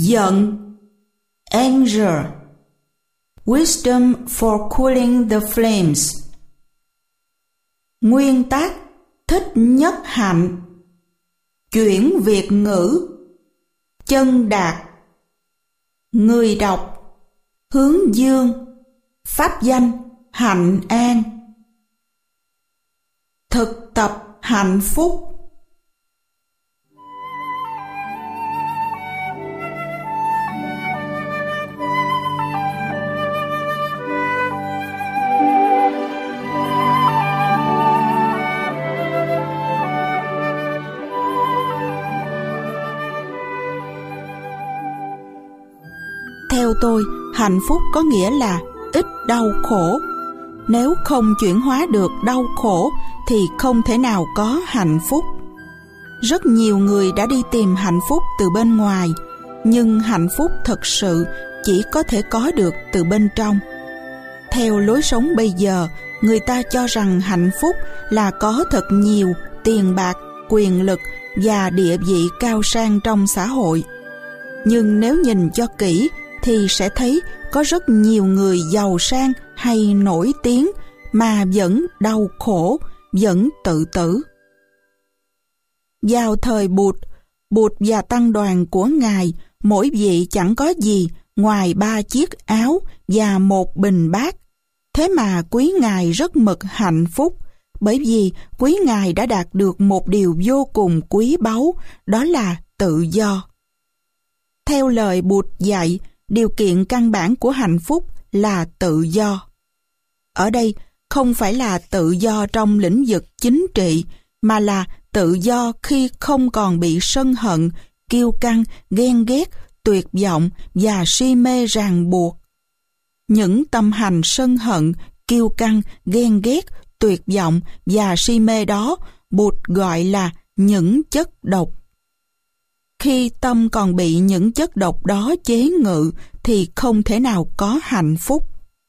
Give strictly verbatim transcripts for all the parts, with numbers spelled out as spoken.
Giận. Anger. Wisdom for cooling the flames. Nguyên tác thích nhất hạnh. Chuyển Việt ngữ. Chân đạt. Người đọc Hướng Dương. Pháp danh Hạnh An. Thực tập hạnh phúc. Theo tôi, hạnh phúc có nghĩa là ít đau khổ. Nếu không chuyển hóa được đau khổ thì không thể nào có hạnh phúc. Rất nhiều người đã đi tìm hạnh phúc từ bên ngoài, nhưng hạnh phúc thật sự chỉ có thể có được từ bên trong. Theo lối sống bây giờ, người ta cho rằng hạnh phúc là có thật nhiều tiền bạc, quyền lực và địa vị cao sang trong xã hội. Nhưng nếu nhìn cho kỹ thì sẽ thấy có rất nhiều người giàu sang hay nổi tiếng mà vẫn đau khổ, vẫn tự tử. Vào thời Bụt, Bụt và tăng đoàn của Ngài, mỗi vị chẳng có gì ngoài ba chiếc áo và một bình bát. Thế mà quý Ngài rất mực hạnh phúc, bởi vì quý Ngài đã đạt được một điều vô cùng quý báu, đó là tự do. Theo lời Bụt dạy, điều kiện căn bản của hạnh phúc là tự do. Ở đây không phải là tự do trong lĩnh vực chính trị, mà là tự do khi không còn bị sân hận, kiêu căng, ghen ghét, tuyệt vọng và si mê ràng buộc. Những tâm hành sân hận, kiêu căng, ghen ghét, tuyệt vọng và si mê đó, Bụt gọi là những chất độc. Khi tâm còn bị những chất độc đó chế ngự thì không thể nào có hạnh phúc.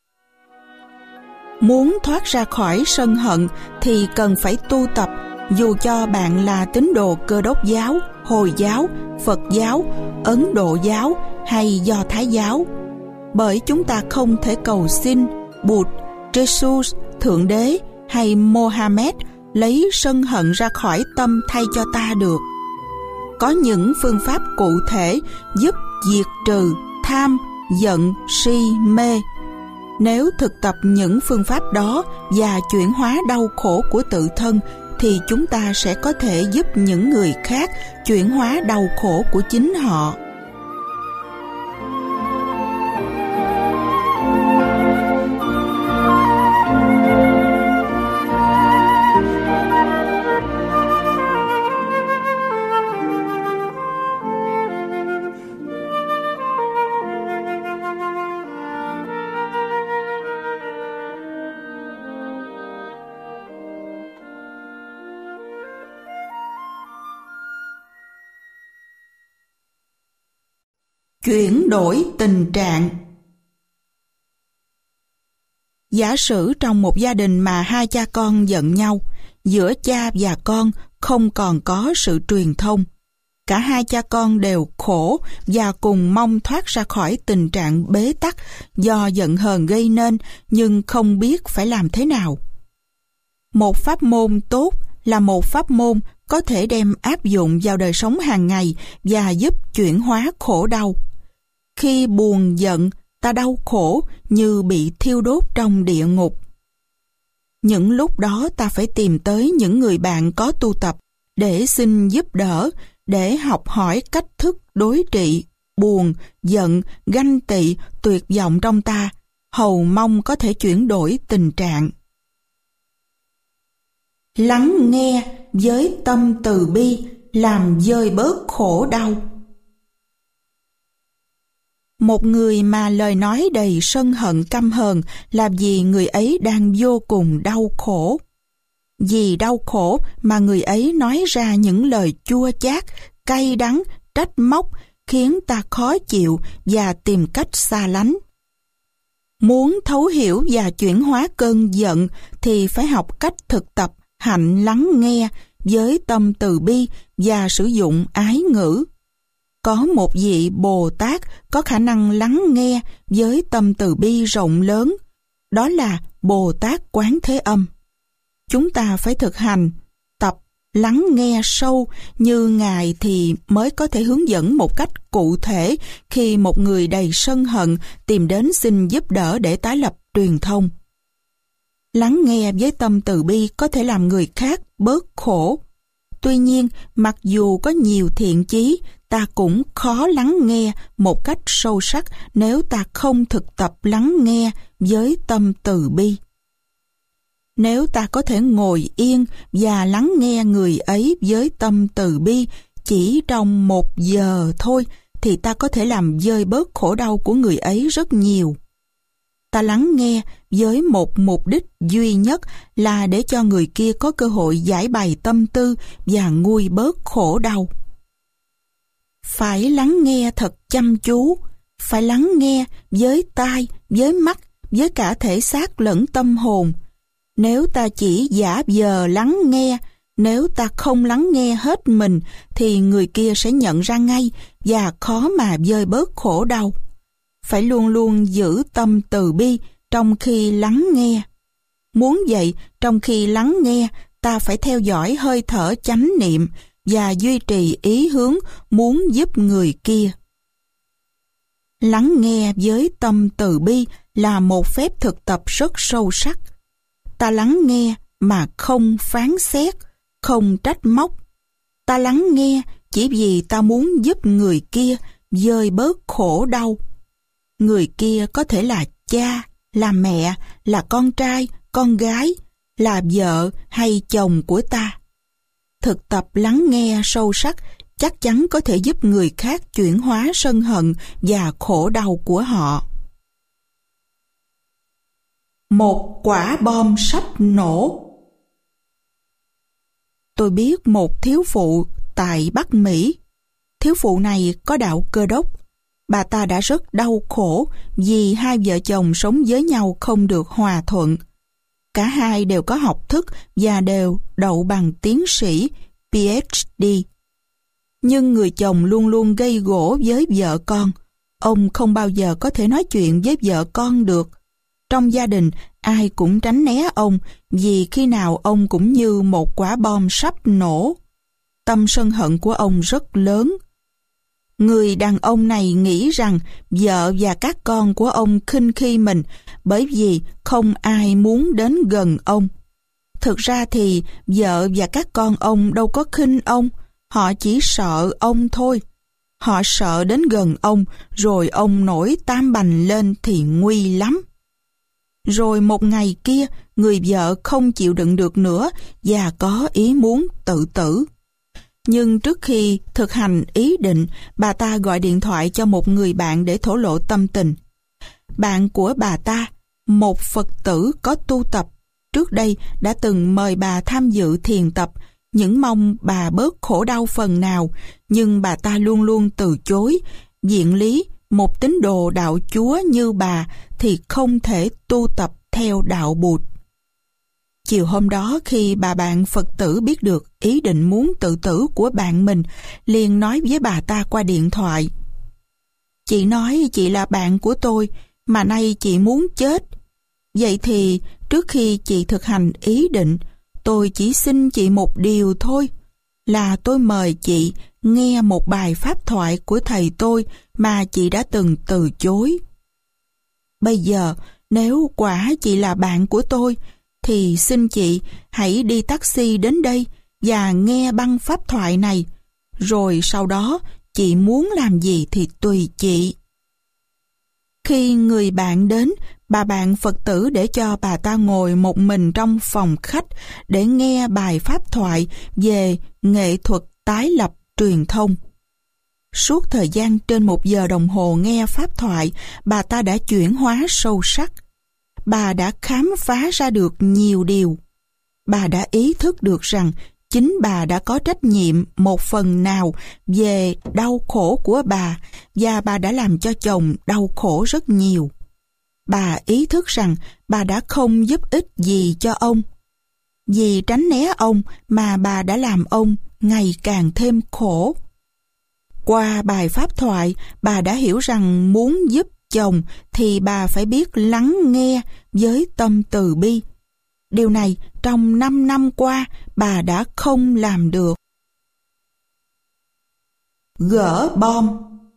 Muốn thoát ra khỏi sân hận thì cần phải tu tập, dù cho bạn là tín đồ Cơ Đốc giáo, Hồi giáo, Phật giáo, Ấn Độ giáo hay Do Thái giáo. Bởi chúng ta không thể cầu xin Bụt, Jesus, Thượng Đế hay Mohammed lấy sân hận ra khỏi tâm thay cho ta được. Có những phương pháp cụ thể giúp diệt trừ tham, giận, si, mê. Nếu thực tập những phương pháp đó và chuyển hóa đau khổ của tự thân thì chúng ta sẽ có thể giúp những người khác chuyển hóa đau khổ của chính họ. Chuyển đổi tình trạng. Giả sử trong một gia đình mà hai cha con giận nhau, giữa cha và con không còn có sự truyền thông. Cả hai cha con đều khổ và cùng mong thoát ra khỏi tình trạng bế tắc do giận hờn gây nên, nhưng không biết phải làm thế nào. Một pháp môn tốt là một pháp môn có thể đem áp dụng vào đời sống hàng ngày và giúp chuyển hóa khổ đau. Khi buồn giận, ta đau khổ như bị thiêu đốt trong địa ngục. Những lúc đó ta phải tìm tới những người bạn có tu tập để xin giúp đỡ, để học hỏi cách thức đối trị buồn, giận, ganh tị, tuyệt vọng trong ta, hầu mong có thể chuyển đổi tình trạng. Lắng nghe với tâm từ bi làm vơi bớt khổ đau. Một người mà lời nói đầy sân hận căm hờn là vì người ấy đang vô cùng đau khổ. Vì đau khổ mà người ấy nói ra những lời chua chát, cay đắng, trách móc, khiến ta khó chịu và tìm cách xa lánh. Muốn thấu hiểu và chuyển hóa cơn giận thì phải học cách thực tập hạnh lắng nghe với tâm từ bi và sử dụng ái ngữ. có một vị Bồ Tát có khả năng lắng nghe với tâm từ bi rộng lớn, đó là Bồ Tát Quán Thế Âm. Chúng ta phải thực hành, tập, lắng nghe sâu như Ngài thì mới có thể hướng dẫn một cách cụ thể khi một người đầy sân hận tìm đến xin giúp đỡ để tái lập truyền thông. Lắng nghe với tâm từ bi có thể làm người khác bớt khổ. Tuy nhiên, mặc dù có nhiều thiện chí, ta cũng khó lắng nghe một cách sâu sắc nếu ta không thực tập lắng nghe với tâm từ bi. Nếu ta có thể ngồi yên và lắng nghe người ấy với tâm từ bi chỉ trong một giờ thôi, thì ta có thể làm vơi bớt khổ đau của người ấy rất nhiều. Ta lắng nghe với một mục đích duy nhất là để cho người kia có cơ hội giải bày tâm tư và nguôi bớt khổ đau. Phải lắng nghe thật chăm chú, phải lắng nghe với tai, với mắt, với cả thể xác lẫn tâm hồn. Nếu ta chỉ giả vờ lắng nghe, nếu ta không lắng nghe hết mình, thì người kia sẽ nhận ra ngay và khó mà vơi bớt khổ đau. Phải luôn luôn giữ tâm từ bi trong khi lắng nghe. Muốn vậy, trong khi lắng nghe, ta phải theo dõi hơi thở chánh niệm và duy trì ý hướng muốn giúp người kia. Lắng nghe với tâm từ bi là một phép thực tập rất sâu sắc. Ta lắng nghe mà không phán xét, không trách móc. Ta lắng nghe chỉ vì ta muốn giúp người kia vơi bớt khổ đau. Người kia có thể là cha, là mẹ, là con trai, con gái, là vợ hay chồng của ta. Thực tập lắng nghe sâu sắc chắc chắn có thể giúp người khác chuyển hóa sân hận và khổ đau của họ. Một quả bom sắp nổ. Tôi biết một thiếu phụ tại Bắc Mỹ. Thiếu phụ này có đạo Cơ đốc. Bà ta đã rất đau khổ vì hai vợ chồng sống với nhau không được hòa thuận. Cả hai đều có học thức và đều đậu bằng tiến sĩ P H D. Nhưng người chồng luôn luôn gây gổ với vợ con. Ông không bao giờ có thể nói chuyện với vợ con được. Trong gia đình, ai cũng tránh né ông vì khi nào ông cũng như một quả bom sắp nổ. Tâm sân hận của ông rất lớn. Người đàn ông này nghĩ rằng vợ và các con của ông khinh khi mình bởi vì không ai muốn đến gần ông. Thực ra thì vợ và các con ông đâu có khinh ông, họ chỉ sợ ông thôi. Họ sợ đến gần ông, rồi ông nổi tam bành lên thì nguy lắm. Rồi một ngày kia, người vợ không chịu đựng được nữa và có ý muốn tự tử. Nhưng trước khi thực hành ý định, bà ta gọi điện thoại cho một người bạn để thổ lộ tâm tình. Bạn của bà ta, một Phật tử có tu tập, trước đây đã từng mời bà tham dự thiền tập, những mong bà bớt khổ đau phần nào, nhưng bà ta luôn luôn từ chối. Viện lý, một tín đồ đạo Chúa như bà thì không thể tu tập theo đạo Bụt. Chiều hôm đó khi bà bạn Phật tử biết được ý định muốn tự tử của bạn mình, liền nói với bà ta qua điện thoại: "Chị nói chị là bạn của tôi, mà nay chị muốn chết. Vậy thì trước khi chị thực hành ý định, tôi chỉ xin chị một điều thôi, là tôi mời chị nghe một bài pháp thoại của thầy tôi mà chị đã từng từ chối. Bây giờ, nếu quả chị là bạn của tôi, thì xin chị hãy đi taxi đến đây và nghe băng pháp thoại này, rồi sau đó chị muốn làm gì thì tùy chị." Khi người bạn đến, bà bạn Phật tử để cho bà ta ngồi một mình trong phòng khách để nghe bài pháp thoại về nghệ thuật tái lập truyền thông. Suốt thời gian trên một giờ đồng hồ nghe pháp thoại, bà ta đã chuyển hóa sâu sắc. Bà đã khám phá ra được nhiều điều. Bà đã ý thức được rằng chính bà đã có trách nhiệm một phần nào về đau khổ của bà, và bà đã làm cho chồng đau khổ rất nhiều. Bà ý thức rằng bà đã không giúp ích gì cho ông. Vì tránh né ông mà bà đã làm ông ngày càng thêm khổ. Qua bài pháp thoại, bà đã hiểu rằng muốn giúp chồng thì bà phải biết lắng nghe với tâm từ bi. Điều này trong năm năm qua bà đã không làm được. Gỡ bom.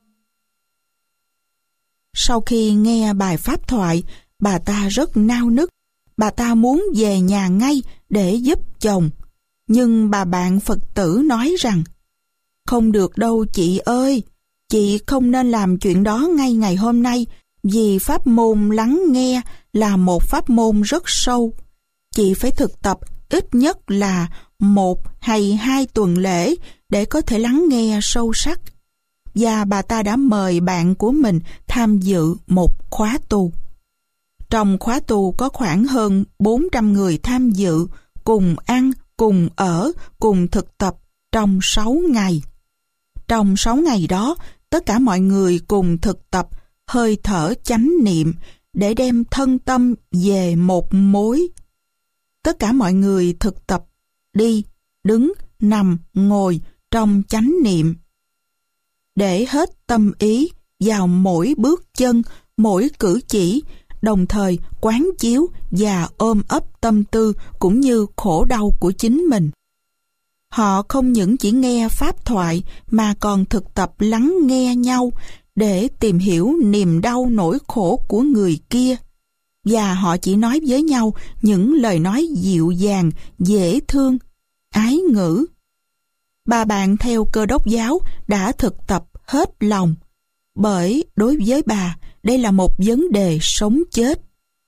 Sau khi nghe bài pháp thoại, bà ta rất nao nức. Bà ta muốn về nhà ngay để giúp chồng. Nhưng bà bạn Phật tử nói rằng, không được đâu chị ơi, chị không nên làm chuyện đó ngay ngày hôm nay, vì pháp môn lắng nghe là một pháp môn rất sâu. Chị phải thực tập ít nhất là một hay hai tuần lễ để có thể lắng nghe sâu sắc. Và bà ta đã mời bạn của mình tham dự một khóa tu. Trong khóa tu có khoảng hơn bốn trăm người tham dự, cùng ăn, cùng ở, cùng thực tập trong sáu ngày. Trong sáu ngày đó, tất cả mọi người cùng thực tập hơi thở chánh niệm để đem thân tâm về một mối. Tất cả mọi người thực tập đi, đứng, nằm, ngồi trong chánh niệm. Để hết tâm ý vào mỗi bước chân, mỗi cử chỉ, đồng thời quán chiếu và ôm ấp tâm tư cũng như khổ đau của chính mình. Họ không những chỉ nghe pháp thoại mà còn thực tập lắng nghe nhau để tìm hiểu niềm đau nỗi khổ của người kia. Và họ chỉ nói với nhau những lời nói dịu dàng, dễ thương, ái ngữ. Bà bạn theo Cơ Đốc giáo đã thực tập hết lòng, bởi đối với bà, đây là một vấn đề sống chết.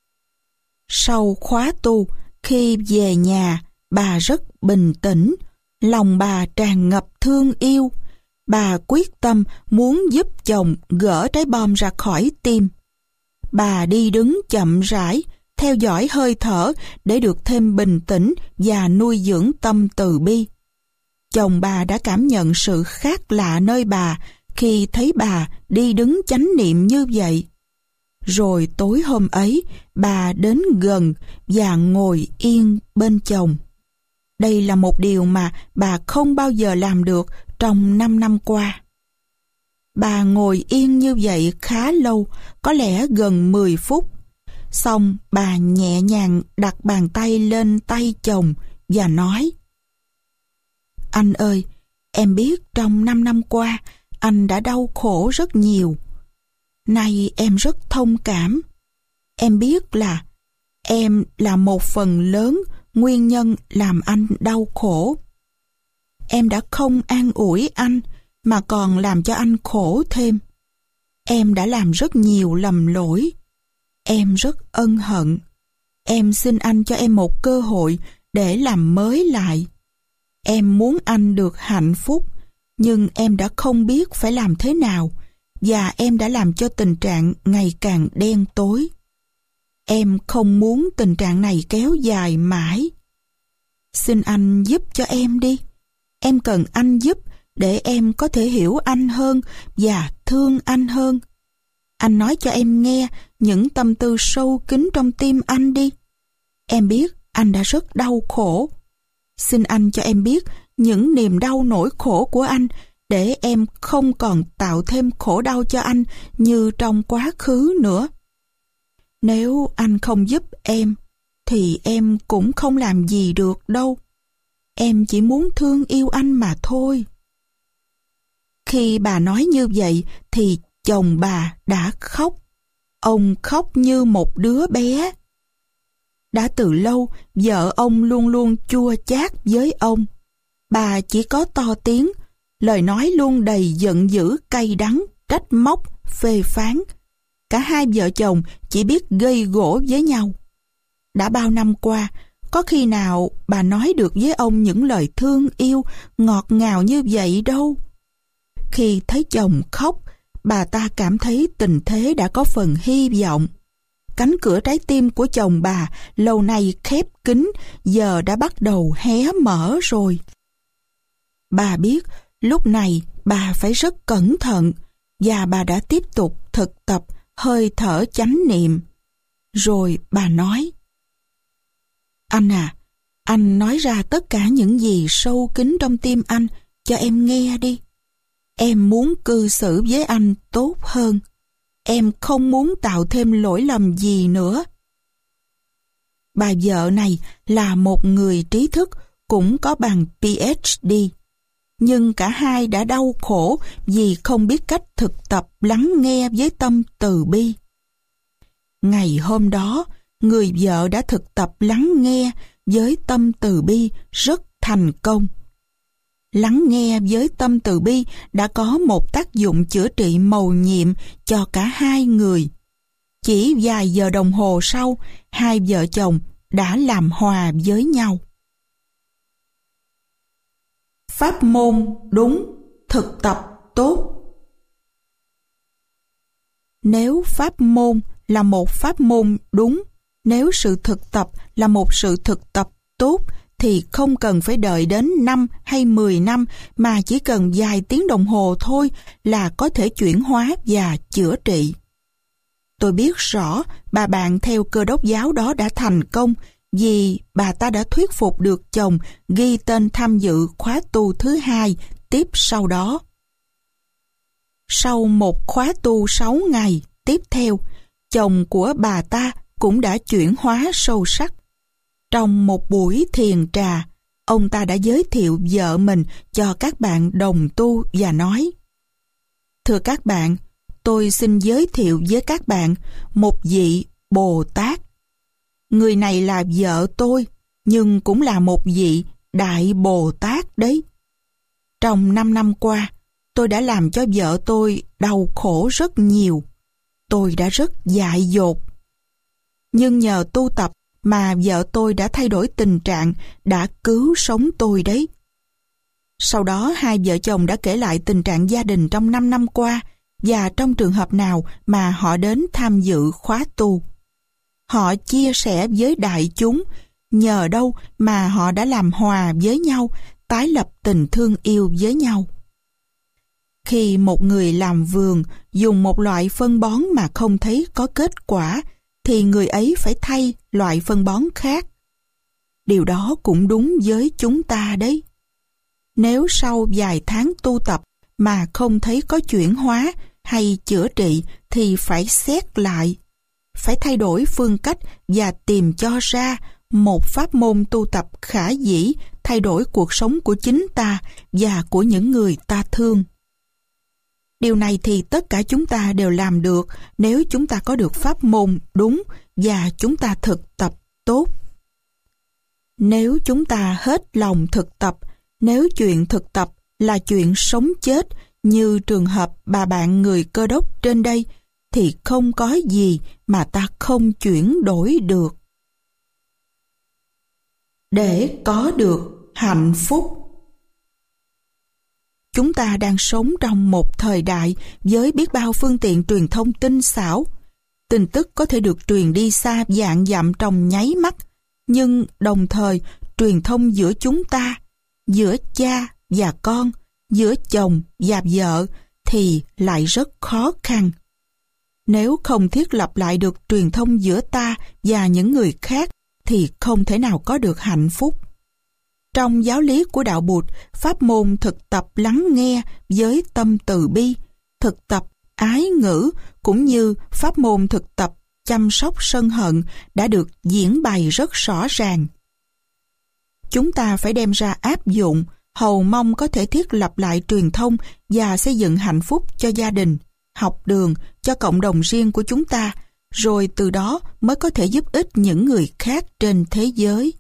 Sau khóa tu, khi về nhà, bà rất bình tĩnh, lòng bà tràn ngập thương yêu. Bà quyết tâm muốn giúp chồng gỡ trái bom ra khỏi tim. Bà đi đứng chậm rãi, theo dõi hơi thở để được thêm bình tĩnh và nuôi dưỡng tâm từ bi. Chồng bà đã cảm nhận sự khác lạ nơi bà khi thấy bà đi đứng chánh niệm như vậy. Rồi tối hôm ấy, bà đến gần và ngồi yên bên chồng. Đây là một điều mà bà không bao giờ làm được trong năm năm qua. Bà ngồi yên như vậy khá lâu, có lẽ gần mười phút. Xong bà nhẹ nhàng đặt bàn tay lên tay chồng và nói: Anh ơi, em biết trong năm năm qua anh đã đau khổ rất nhiều. Nay em rất thông cảm. Em biết là em là một phần lớn nguyên nhân làm anh đau khổ. Em đã không an ủi anh mà còn làm cho anh khổ thêm. Em đã làm rất nhiều lầm lỗi. Em rất ân hận. Em xin anh cho em một cơ hội để làm mới lại. Em muốn anh được hạnh phúc, nhưng em đã không biết phải làm thế nào, và em đã làm cho tình trạng ngày càng đen tối. Em không muốn tình trạng này kéo dài mãi. Xin anh giúp cho em đi. Em cần anh giúp để em có thể hiểu anh hơn và thương anh hơn. Anh nói cho em nghe những tâm tư sâu kín trong tim anh đi. Em biết anh đã rất đau khổ. Xin anh cho em biết những niềm đau nỗi khổ của anh để em không còn tạo thêm khổ đau cho anh như trong quá khứ nữa. Nếu anh không giúp em, thì em cũng không làm gì được đâu. Em chỉ muốn thương yêu anh mà thôi. Khi bà nói như vậy thì chồng bà đã khóc. Ông khóc như một đứa bé. Đã từ lâu, vợ ông luôn luôn chua chát với ông. Bà chỉ có to tiếng, lời nói luôn đầy giận dữ, cay đắng, trách móc, phê phán. Cả hai vợ chồng chỉ biết gây gổ với nhau. Đã bao năm qua, có khi nào bà nói được với ông những lời thương yêu, ngọt ngào như vậy đâu. Khi thấy chồng khóc, bà ta cảm thấy tình thế đã có phần hy vọng. Cánh cửa trái tim của chồng bà lâu nay khép kín, giờ đã bắt đầu hé mở rồi. Bà biết lúc này bà phải rất cẩn thận, và bà đã tiếp tục thực tập hơi thở chánh niệm. Rồi bà nói: Anh à, anh nói ra tất cả những gì sâu kín trong tim anh cho em nghe đi. Em muốn cư xử với anh tốt hơn. Em không muốn tạo thêm lỗi lầm gì nữa. Bà vợ này là một người trí thức, cũng có bằng P H D. Nhưng cả hai đã đau khổ vì không biết cách thực tập lắng nghe với tâm từ bi. Ngày hôm đó, người vợ đã thực tập lắng nghe với tâm từ bi rất thành công. Lắng nghe với tâm từ bi đã có một tác dụng chữa trị mầu nhiệm cho cả hai người. Chỉ vài giờ đồng hồ sau, hai vợ chồng đã làm hòa với nhau. Pháp môn đúng, thực tập tốt. Nếu pháp môn là một pháp môn đúng, nếu sự thực tập là một sự thực tập tốt, thì không cần phải đợi đến năm hay mười năm, mà chỉ cần vài tiếng đồng hồ thôi là có thể chuyển hóa và chữa trị. Tôi biết rõ bà bạn theo Cơ Đốc giáo đó đã thành công, vì bà ta đã thuyết phục được chồng ghi tên tham dự khóa tu thứ hai tiếp sau đó. Sau một khóa tu sáu ngày tiếp theo, chồng của bà ta cũng đã chuyển hóa sâu sắc. Trong một buổi thiền trà, ông ta đã giới thiệu vợ mình cho các bạn đồng tu và nói: Thưa các bạn, tôi xin giới thiệu với các bạn một vị Bồ Tát. Người này là vợ tôi, nhưng cũng là một vị Đại Bồ Tát đấy. Trong năm năm qua, tôi đã làm cho vợ tôi đau khổ rất nhiều. Tôi đã rất dại dột. Nhưng nhờ tu tập mà vợ tôi đã thay đổi tình trạng, đã cứu sống tôi đấy. Sau đó hai vợ chồng đã kể lại tình trạng gia đình trong năm năm qua và trong trường hợp nào mà họ đến tham dự khóa tu. Họ chia sẻ với đại chúng nhờ đâu mà họ đã làm hòa với nhau, tái lập tình thương yêu với nhau. Khi một người làm vườn dùng một loại phân bón mà không thấy có kết quả, thì người ấy phải thay loại phân bón khác. Điều đó cũng đúng với chúng ta đấy. Nếu sau vài tháng tu tập mà không thấy có chuyển hóa hay chữa trị, thì phải xét lại, phải thay đổi phương cách và tìm cho ra một pháp môn tu tập khả dĩ thay đổi cuộc sống của chính ta và của những người ta thương. Điều này thì tất cả chúng ta đều làm được nếu chúng ta có được pháp môn đúng và chúng ta thực tập tốt. Nếu chúng ta hết lòng thực tập, nếu chuyện thực tập là chuyện sống chết như trường hợp bà bạn người Cơ Đốc trên đây, thì không có gì mà ta không chuyển đổi được. Để có được hạnh phúc. Chúng ta đang sống trong một thời đại với biết bao phương tiện truyền thông tinh xảo. Tin tức có thể được truyền đi xa vạn dặm trong nháy mắt, nhưng đồng thời truyền thông giữa chúng ta, giữa cha và con, giữa chồng và vợ thì lại rất khó khăn. Nếu không thiết lập lại được truyền thông giữa ta và những người khác thì không thể nào có được hạnh phúc. Trong giáo lý của đạo Bụt, pháp môn thực tập lắng nghe với tâm từ bi, thực tập ái ngữ cũng như pháp môn thực tập chăm sóc sân hận đã được diễn bày rất rõ ràng. Chúng ta phải đem ra áp dụng, hầu mong có thể thiết lập lại truyền thông và xây dựng hạnh phúc cho gia đình, học đường, cho cộng đồng riêng của chúng ta, rồi từ đó mới có thể giúp ích những người khác trên thế giới.